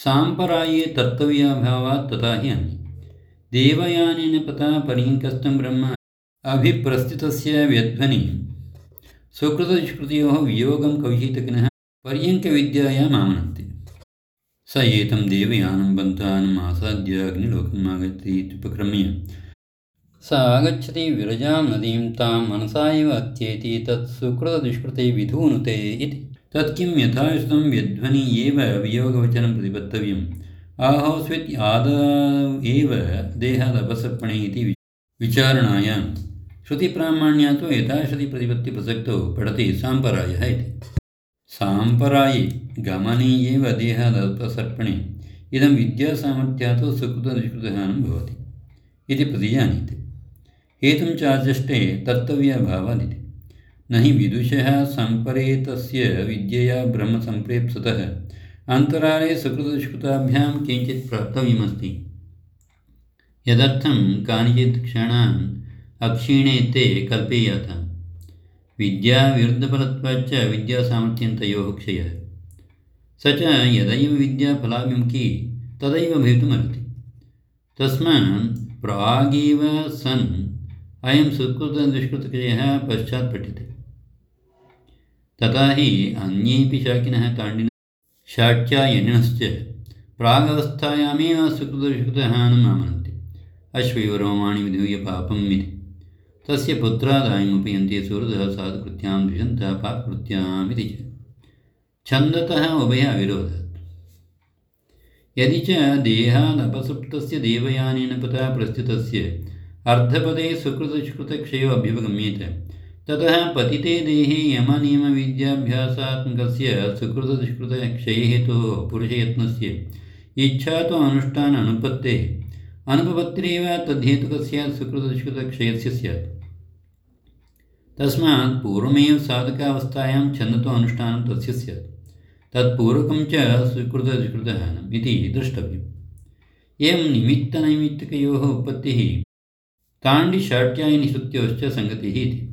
साम्पराये तत्त्वव्याभावात् तथा हि अन्ये देवयानेन पता पर्यङ्कस्थं ब्रह्म अभिप्रस्थितस्य व्यध्वनि सुकृतदुष्कृतयोः वियोगं कौशीतकिनः पर्यङ्कविद्यायाम् आमनन्ति। स एतं देवयानं बन्धानम् आसाद्य अग्निलोकम् आगच्छति इत्युपक्रम्य स आगच्छति विरजां नदीं तां मनसा एव अत्येति तत् सुकृतदुष्कृते विधूनुते इति। तत्किं यथाश्रुतं व्यध्वनि एव वियोगवचनं प्रतिपत्तव्यम् आहोस्वित् आदौ एव देहादपसर्पणे इति विचारणायां श्रुतिप्रामाण्यातो यथाश्रुतिप्रतिपत्तिप्रसक्तौ पठति साम्परायः इति। साम्पराये गमने एव देहादपसर्पणे इदं विद्यासामर्थ्यात् सुकृतदुष्कृतहानं भवति इति प्रतिजानीते। हेतुं चाचष्टे तत्त्वव्याभावादिति। न हि विदुषः सम्परेतस्य विद्यया ब्रह्मसम्प्रेप्सुतः अन्तराले सुकृतदुष्कृताभ्यां किञ्चित् प्राप्तव्यमस्ति। यदर्थं कानिचित् क्षणान् अक्षीणे ते कल्पेयाताम्। विद्याविरुद्धफलत्वाच्च विद्यासामर्थ्यं तयोः क्षयः। स च यदैव विद्या फलाभिमुखी तदैव भवितुमर्हति। तस्मात् प्रागेव सन् अयं सुकृतदुष्कृतक्षयः पश्चात् पठ्यते। तथा हि अन्येऽपि शाकिनः काण्डिनः शाक्यायनिनश्च प्रागवस्थायामेव सुकृतदुष्कृतहानम् आमनन्ति। अश्वयोरोमाणि विधूय पापम् इति। तस्य पुत्रादायमुपयन्ति सुहृदः साधुकृत्यां द्विषन्तः पापकृत्याम् इति च छन्दतः उभय अविरोधात्। यदि च देहादपसुप्तस्य देवयानेन पता प्रस्थितस्य अर्धपदे सुकृतदुष्कृतक्षयो अभ्युपगम्येत ततः पतिते देहे यमनियमविद्याभ्यासात्मकस्य सुकृतदुष्कृतक्षयहेतोः पुरुषयत्नस्य इच्छा तु अनुष्ठान अनुपत्तेः अनुपपत्तिरेव तद्धेतुकस्य सुकृतदुष्कृतक्षयस्य स्यात्। तस्मात् पूर्वमेव साधकावस्थायां छन्दतो अनुष्ठानं तस्य स्यात्। तत्पूर्वकं च सुकृतदुष्कृतहानम् इति द्रष्टव्यम्। एवं निमित्तनैमित्तिकयोः उत्पत्तिः काण्डिशाक्यायनिश्रुत्योश्च सङ्गतिः इति।